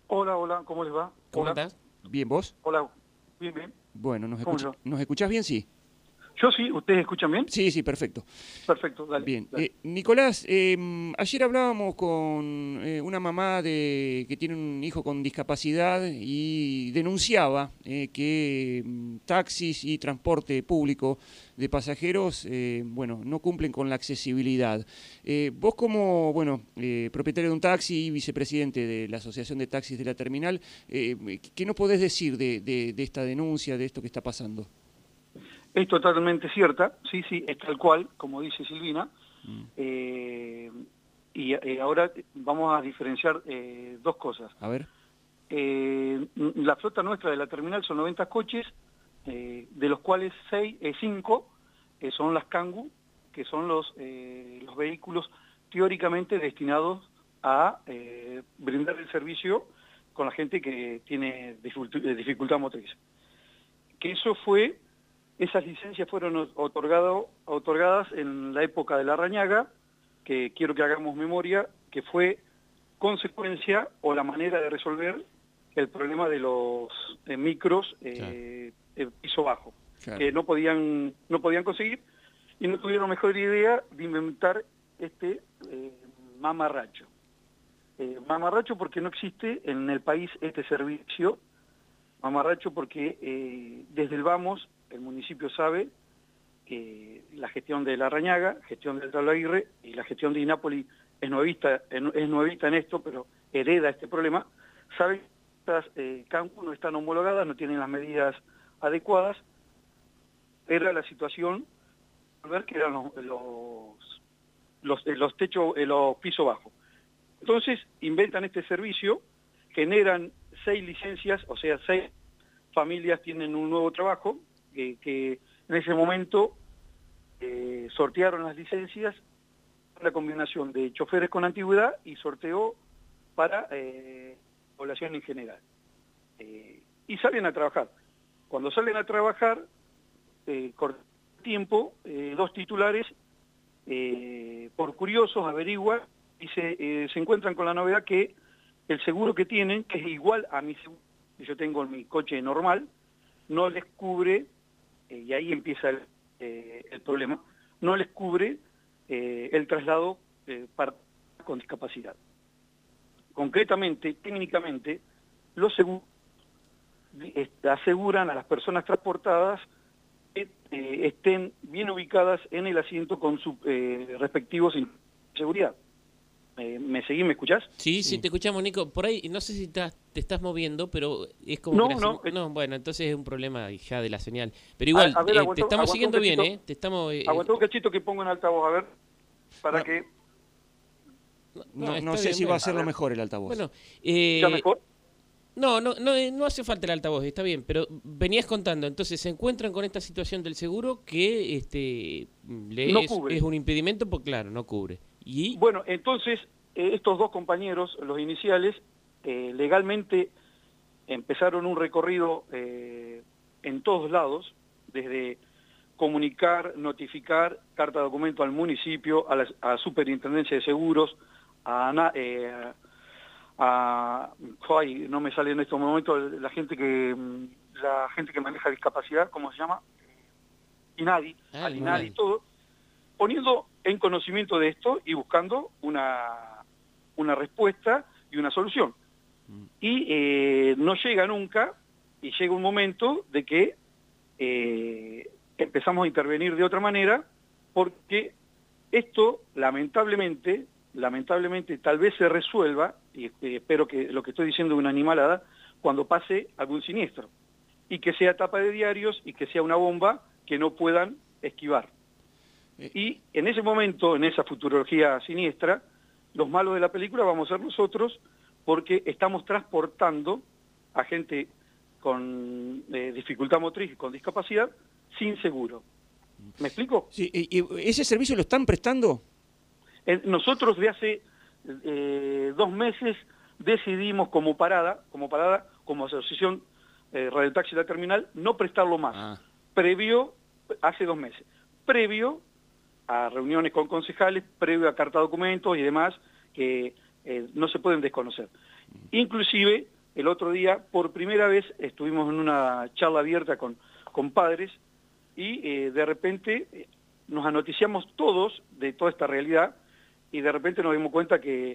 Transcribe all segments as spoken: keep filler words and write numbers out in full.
Hola, hola, ¿cómo les va? ¿Cómo Hola, andás? ¿Bien vos? hola, bien, bien. Bueno, ¿nos ¿Cómo escucha- yo? ¿nos escuchás bien? Sí. Yo sí, ¿ustedes escuchan bien? Sí, sí, perfecto. Perfecto, dale, Bien. dale. Eh, Nicolás, eh, ayer hablábamos con eh, una mamá de, que tiene un hijo con discapacidad y denunciaba eh, que mm, taxis y transporte público de pasajeros, eh, bueno, no cumplen con la accesibilidad. Eh, vos como, bueno, eh, propietario de un taxi y vicepresidente de la Asociación de Taxis de la Terminal, eh, ¿qué nos podés decir de, de de esta denuncia, de esto que está pasando? Es totalmente cierta, sí, sí, es tal cual, como dice Silvina. Mm. eh, y eh, ahora vamos a diferenciar eh, dos cosas. A ver. Eh, la flota nuestra de la terminal son noventa coches, eh, de los cuales seis, eh, cinco eh, son las Kangoo, que son los, eh, los vehículos teóricamente destinados a eh, brindar el servicio con la gente que tiene dificultad, dificultad motriz. Que eso fue, esas licencias fueron otorgado, otorgadas en la época de la Rañaga, que quiero que hagamos memoria, que fue consecuencia o la manera de resolver el problema de los eh, micros Claro, eh, eh, piso bajo, claro. que no podían, no podían conseguir y no tuvieron mejor idea de inventar este eh, mamarracho. Eh, mamarracho porque no existe en el país este servicio, mamarracho porque eh, desde el Vamos el municipio sabe que la gestión de La Rañaga, gestión del Tabla Aguirre y la gestión de Inápoli es nuevista, es nuevista en esto, pero hereda este problema, saben que estas eh, Kangoo no están homologadas, no tienen las medidas adecuadas, era la situación, ver que eran los, los, los, los techos, los pisos bajos. Entonces inventan este servicio, generan seis licencias, o sea, seis familias tienen un nuevo trabajo, eh, que en ese momento eh, sortearon las licencias, la combinación de choferes con antigüedad y sorteo para eh, población en general. Eh, y salen a trabajar. Cuando salen a trabajar, eh, corto tiempo, eh, dos titulares, eh, por curiosos, averiguan y se, eh, se encuentran con la novedad que el seguro que tienen, que es igual a mi seguro que yo tengo en mi coche normal, no les cubre, eh, y ahí empieza el, eh, el problema, no les cubre eh, el traslado eh, para con discapacidad. Concretamente, técnicamente, los seguros eh, aseguran a las personas transportadas que eh, estén bien ubicadas en el asiento con sus eh, respectivos seguridad. Eh, ¿Me seguís, me escuchás? Sí, Sí, sí. te escuchamos, Nico. Por ahí, no sé si estás- te estás moviendo, pero es como que No, la no, señal... eh, No, bueno, entonces es un problema ya de la señal. Pero a, igual, a ver, eh, te aguantó, estamos aguantó un siguiendo bien, cachito, ¿eh? Te estamos... eh, aguantó un cachito que pongo en altavoz, a ver, para Bueno, que, no, no, no, no está sé bien, si va a bueno. a ser lo ver, mejor el altavoz. Bueno, ¿ya eh, mejor? no, no, no, eh, no hace falta el altavoz, está bien, pero venías contando, entonces se encuentran con esta situación del seguro que este le No es, cubre. es un impedimento, pues claro, no cubre. Y, Bueno, entonces, eh, estos dos compañeros, los iniciales, eh, legalmente empezaron un recorrido eh, en todos lados, desde comunicar, notificar, carta de documento al municipio, a la a Superintendencia de Seguros, a, Ana- eh, a, ay, no me sale en estos momentos la gente que mm, la gente que maneja discapacidad, ¿cómo se llama? INADI, ah, al el INADI, INADI. todo, poniendo en conocimiento de esto y buscando una, una respuesta y una solución. Y eh, no llega nunca, y llega un momento de que eh, empezamos a intervenir de otra manera, porque esto, lamentablemente, lamentablemente tal vez se resuelva, y eh, espero que lo que estoy diciendo es una animalada, cuando pase algún siniestro, y que sea tapa de diarios y que sea una bomba que no puedan esquivar. Eh, Y en ese momento, en esa futurología siniestra, los malos de la película vamos a ser nosotros, porque estamos transportando a gente con eh, dificultad motriz y con discapacidad sin seguro. ¿Me explico? sí, y- y ¿ese servicio lo están prestando? Eh, nosotros de hace eh, dos meses decidimos como parada, como parada, como asociación eh, Radio Taxi La Terminal, no prestarlo más. Ah, Previo, hace dos meses, previo a reuniones con concejales, previo a carta de documentos y demás, que eh, no se pueden desconocer. Inclusive el otro día, por primera vez, estuvimos en una charla abierta con, con padres y eh, de repente eh, nos anoticiamos todos de toda esta realidad y de repente nos dimos cuenta que,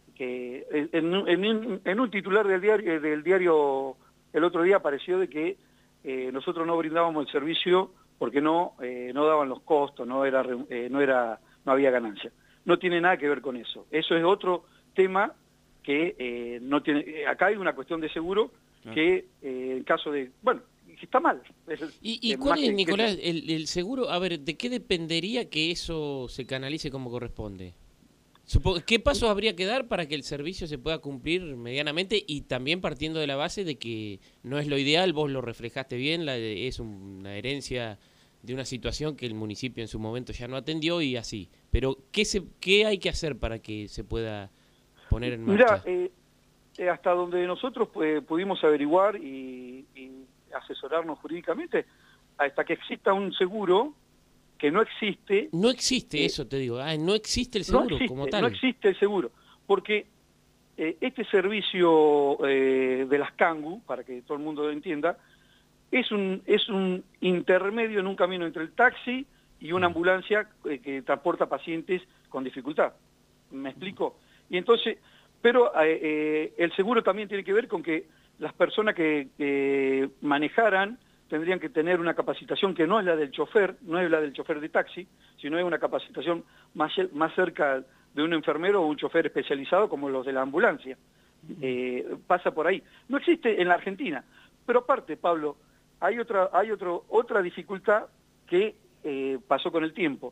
que en, en, en un titular del diario, del diario el otro día apareció de que eh, nosotros no brindábamos el servicio porque no, eh, no daban los costos, no, era, eh, no, era, no había ganancia. No tiene nada que ver con eso. Eso es otro tema que eh, no tiene... Acá hay una cuestión de seguro que eh, en caso de... Bueno, está mal. Es, ¿Y, y cuál es, Nicolás, que... el, el seguro? A ver, ¿de qué dependería que eso se canalice como corresponde? Supongo, ¿qué pasos habría que dar para que el servicio se pueda cumplir medianamente y también partiendo de la base de que no es lo ideal, vos lo reflejaste bien, la, es una herencia de una situación que el municipio en su momento ya no atendió y así? Pero, ¿qué, se, qué hay que hacer para que se pueda poner en marcha? Mirá, eh, hasta donde nosotros pues, pudimos averiguar y, y asesorarnos jurídicamente, hasta que exista un seguro... que no existe... No existe eh, eso, te digo. Ah, no existe el seguro no existe, como tal. No existe el seguro, porque eh, este servicio eh, de las Cangu, para que todo el mundo lo entienda, es un, es un intermedio en un camino entre el taxi y una ambulancia eh, que transporta pacientes con dificultad. ¿Me explico? Y entonces, pero eh, eh, el seguro también tiene que ver con que las personas que, que manejaran tendrían que tener una capacitación que no es la del chofer, no es la del chofer de taxi, sino es una capacitación más, más cerca de un enfermero o un chofer especializado como los de la ambulancia. Eh, pasa por ahí. No existe en la Argentina. Pero aparte, Pablo, hay otra, hay otro, otra dificultad que eh, pasó con el tiempo.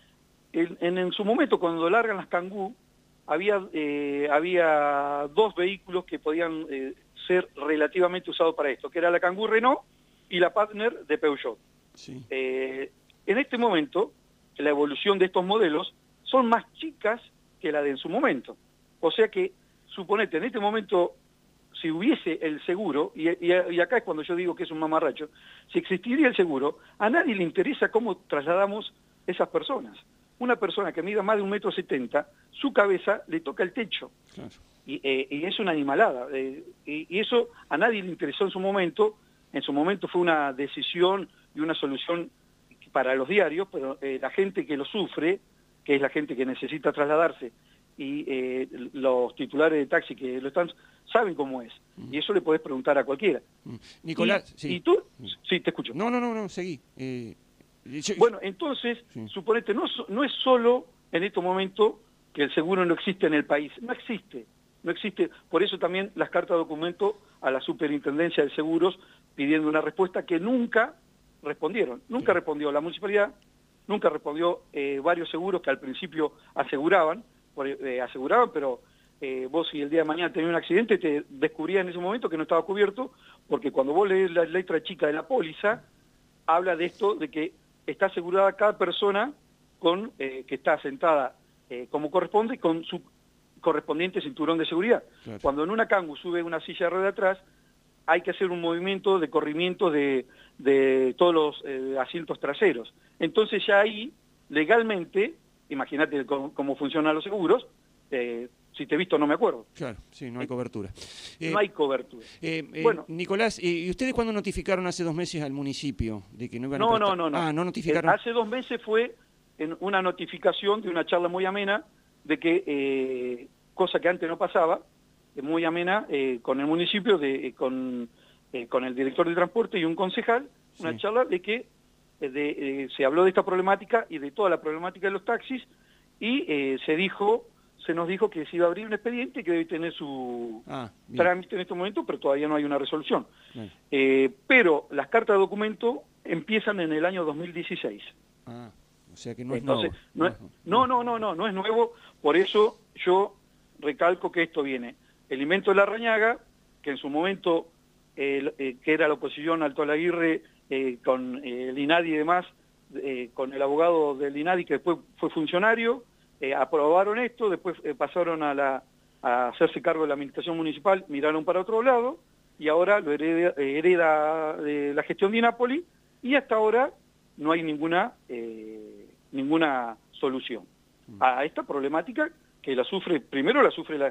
En, en, en su momento, cuando largan las Kangoo, había, eh, había dos vehículos que podían eh, ser relativamente usados para esto, que era la Kangoo Renault y la Partner de Peugeot. Sí. Eh, en este momento, la evolución de estos modelos son más chicas que la de en su momento. O sea que, suponete, en este momento, si hubiese el seguro, y, y, y acá es cuando yo digo que es un mamarracho, si existiría el seguro, a nadie le interesa cómo trasladamos esas personas. Una persona que mida más de un metro setenta, su cabeza le toca el techo. Claro. Y, eh, y es una animalada. Eh, y, y eso a nadie le interesó en su momento. En su momento fue una decisión y una solución para los diarios, pero eh, la gente que lo sufre, que es la gente que necesita trasladarse, y eh, los titulares de taxi que lo están, saben cómo es. Mm. Y eso le podés preguntar a cualquiera. Mm. Nicolás, y, sí. ¿Y tú? Sí, te escucho. No, no, no, no seguí. Eh, yo, bueno, entonces, sí. suponete, no, no es solo en este momento que el seguro no existe en el país. No existe. No existe. Por eso también las cartas de documento a la Superintendencia de Seguros pidiendo una respuesta que nunca respondieron. Nunca sí. respondió la municipalidad, nunca respondió eh, varios seguros que al principio aseguraban, por, eh, aseguraban, pero eh, vos si el día de mañana tenías un accidente te descubrías en ese momento que no estaba cubierto, porque cuando vos lees la letra chica de la póliza, habla de esto, de que está asegurada cada persona con eh, que está sentada eh, como corresponde con su correspondiente cinturón de seguridad. Claro. Cuando en una Kangoo sube una silla de rueda atrás, hay que hacer un movimiento de corrimiento de, de todos los eh, asientos traseros. Entonces ya ahí, legalmente, imagínate cómo, cómo funcionan los seguros, eh, si te he visto no me acuerdo. Claro, sí, no hay cobertura. Eh, no hay cobertura. Eh, eh, bueno, Nicolás, eh, ¿y ustedes cuándo notificaron hace dos meses al municipio de que no iban no, a prestar? No, no, no. Ah, ¿no notificaron? Eh, hace dos meses fue en una notificación de una charla muy amena de que, eh, cosa que antes no pasaba, muy amena, eh, con el municipio, de, eh, con, eh, con el director de transporte y un concejal, sí. Una charla de que eh, de, eh, se habló de esta problemática y de toda la problemática de los taxis, y eh, se dijo, se nos dijo que se iba a abrir un expediente que debe tener su ah, trámite en este momento, pero todavía no hay una resolución. Eh, pero las cartas de documento empiezan en el año dos mil dieciséis. Ah, o sea que no es Entonces, nuevo. No, no, no, no, no, no es nuevo, por eso yo recalco que esto viene. El invento de Larrañaga, que en su momento, eh, eh, que era la oposición Alto Alaguirre, eh, con eh, el INADI y demás, eh, con el abogado del INADI que después fue funcionario, eh, aprobaron esto, después eh, pasaron a, la, a hacerse cargo de la administración municipal, miraron para otro lado, y ahora lo hereda, eh, hereda de la gestión de Napoli, y hasta ahora no hay ninguna, eh, ninguna solución a esta problemática que la sufre, primero la sufre la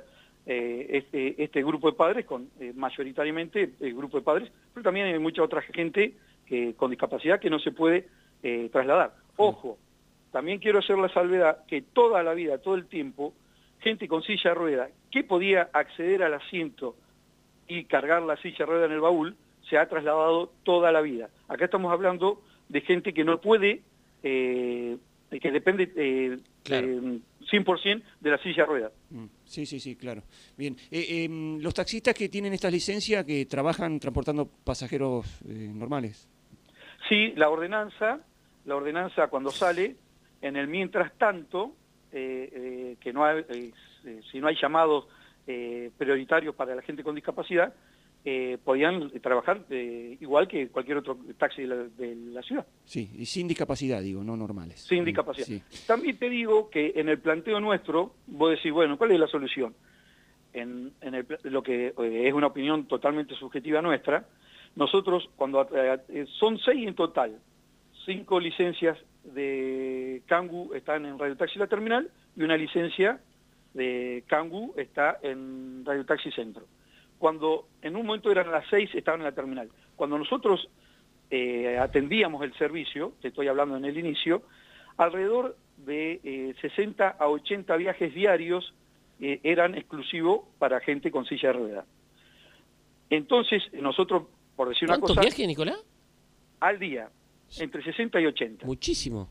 eh, este, este grupo de padres, con eh, mayoritariamente el grupo de padres, pero también hay mucha otra gente eh, con discapacidad que no se puede eh, trasladar. Ojo, también quiero hacer la salvedad que toda la vida, todo el tiempo, gente con silla de rueda que podía acceder al asiento y cargar la silla de rueda en el baúl, se ha trasladado toda la vida. Acá estamos hablando de gente que no puede, eh, que depende eh, claro. eh, cien por ciento de la silla de rueda. Sí, sí, sí, claro. Bien, eh, eh, los taxistas que tienen esta licencia, que trabajan transportando pasajeros eh, normales. Sí, la ordenanza, la ordenanza cuando sale, en el mientras tanto, eh, eh, que no hay, eh, si no hay llamados eh, prioritarios para la gente con discapacidad, eh, podían trabajar eh, igual que cualquier otro taxi de la, de la ciudad. Sí, y sin discapacidad, digo, no normales. Sin discapacidad. Sí. También te digo que en el planteo nuestro, vos decís, bueno, ¿cuál es la solución? En, en el, lo que eh, es una opinión totalmente subjetiva nuestra, nosotros, cuando eh, son seis en total, cinco licencias de Cangu están en Radio Taxi La Terminal y una licencia de Cangu está en Radio Taxi Centro. Cuando en un momento eran las seis, estaban en la terminal. Cuando nosotros eh, atendíamos el servicio, te estoy hablando en el inicio, alrededor de eh, sesenta a ochenta viajes diarios eh, eran exclusivos para gente con silla de rueda. Entonces, nosotros, por decir una cosa... ¿Cuántos viajes, Nicolás? Al día, entre sesenta y ochenta. Muchísimo.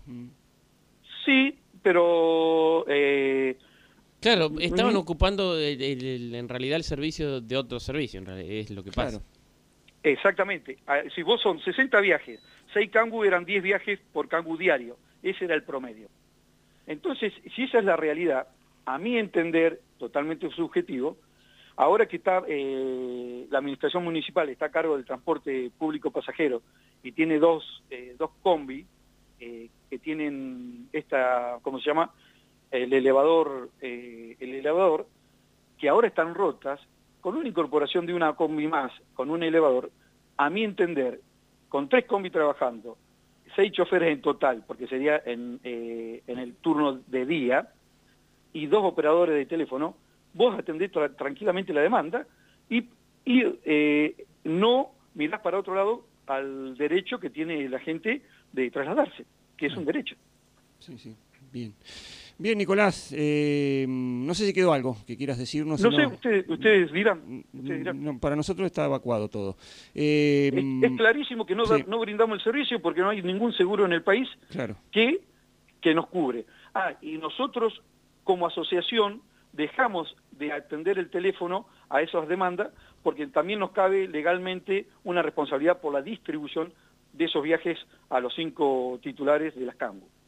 Sí, pero... Eh, Claro, estaban mm, ocupando el, el, el, en realidad el servicio de otro servicio, en realidad, es lo que pasa. Claro. Exactamente. Ah, si vos son sesenta viajes, seis Cangu eran diez viajes por Cangu diario. Ese era el promedio. Entonces, si esa es la realidad, a mi entender, totalmente subjetivo, ahora que está eh, la administración municipal está a cargo del transporte público pasajero y tiene dos, eh, dos combi eh, que tienen esta, ¿cómo se llama?, el elevador, eh, el elevador, que ahora están rotas, con una incorporación de una combi más, con un elevador, a mi entender, con tres combi trabajando, seis choferes en total, porque sería en, eh, en el turno de día, y dos operadores de teléfono, vos atendés tra tranquilamente la demanda y, y eh, no mirás para otro lado al derecho que tiene la gente de trasladarse, que es un derecho. Sí, sí, bien. Bien, Nicolás, eh, no sé si quedó algo que quieras decirnos. No si sé, ustedes, ustedes dirán. Ustedes dirán. No, para nosotros está evacuado todo. Eh, es, es clarísimo que no, sí. no brindamos el servicio porque no hay ningún seguro en el país claro. que, que nos cubre. Ah, y nosotros como asociación dejamos de atender el teléfono a esas demandas porque también nos cabe legalmente una responsabilidad por la distribución de esos viajes a los cinco titulares de las Cangu.